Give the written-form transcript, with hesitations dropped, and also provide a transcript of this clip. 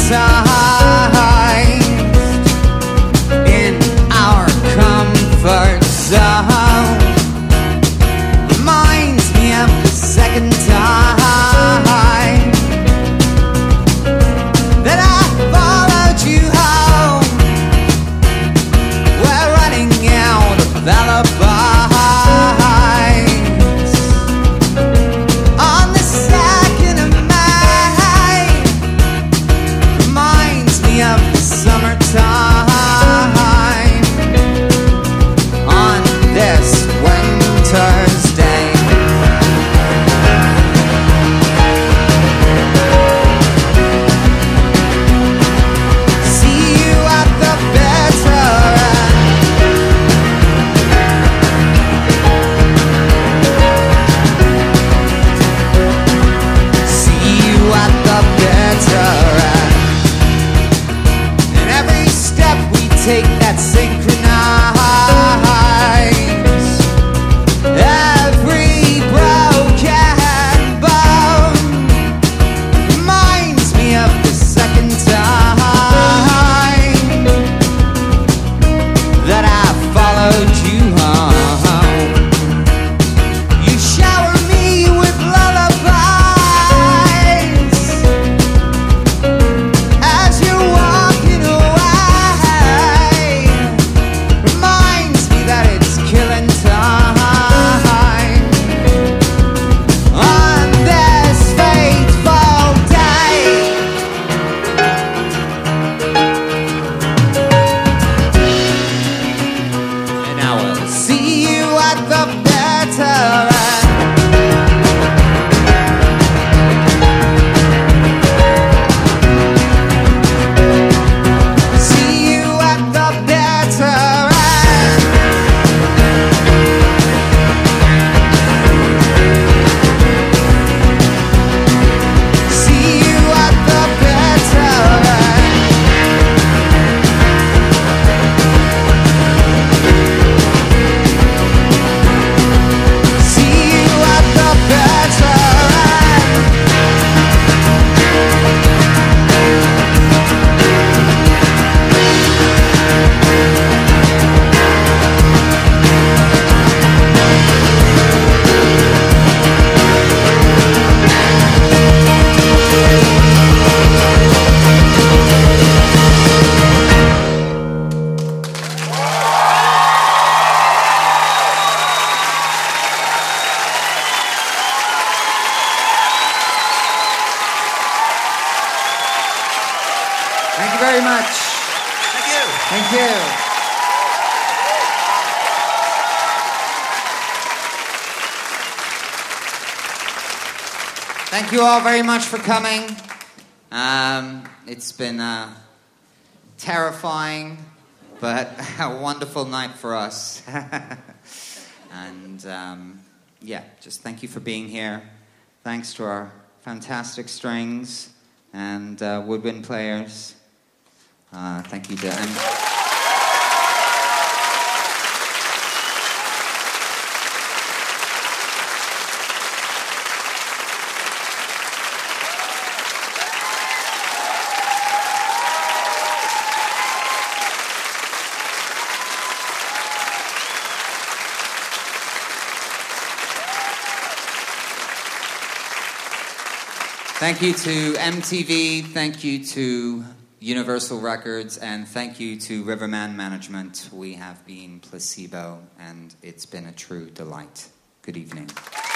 in our comfort zone. Reminds me of the second time that I followed you home. We're running out of alibis on the 2nd of May. Reminds me of the summertime on this winter's day. See you at the better end. See you at the better end. And every step we take that synchronize, every broken bone reminds me of the second time that I followed you home. You shower me with lullabies as you're walking away. Reminds me that it's killing time on this fateful day. And I will see you at the better end. See you at the better end. See you at the better end. See you at the better end. Thank you very much. Thank you. Thank you. Thank you all very much for coming. It's been terrifying, but a wonderful night for us. And yeah, just thank you for being here. Thanks to our fantastic strings and woodwind players. Thank you to Thank you to MTV, thank you to Universal Records, and thank you to Riverman Management. We have been Placebo, and it's been a true delight. Good evening.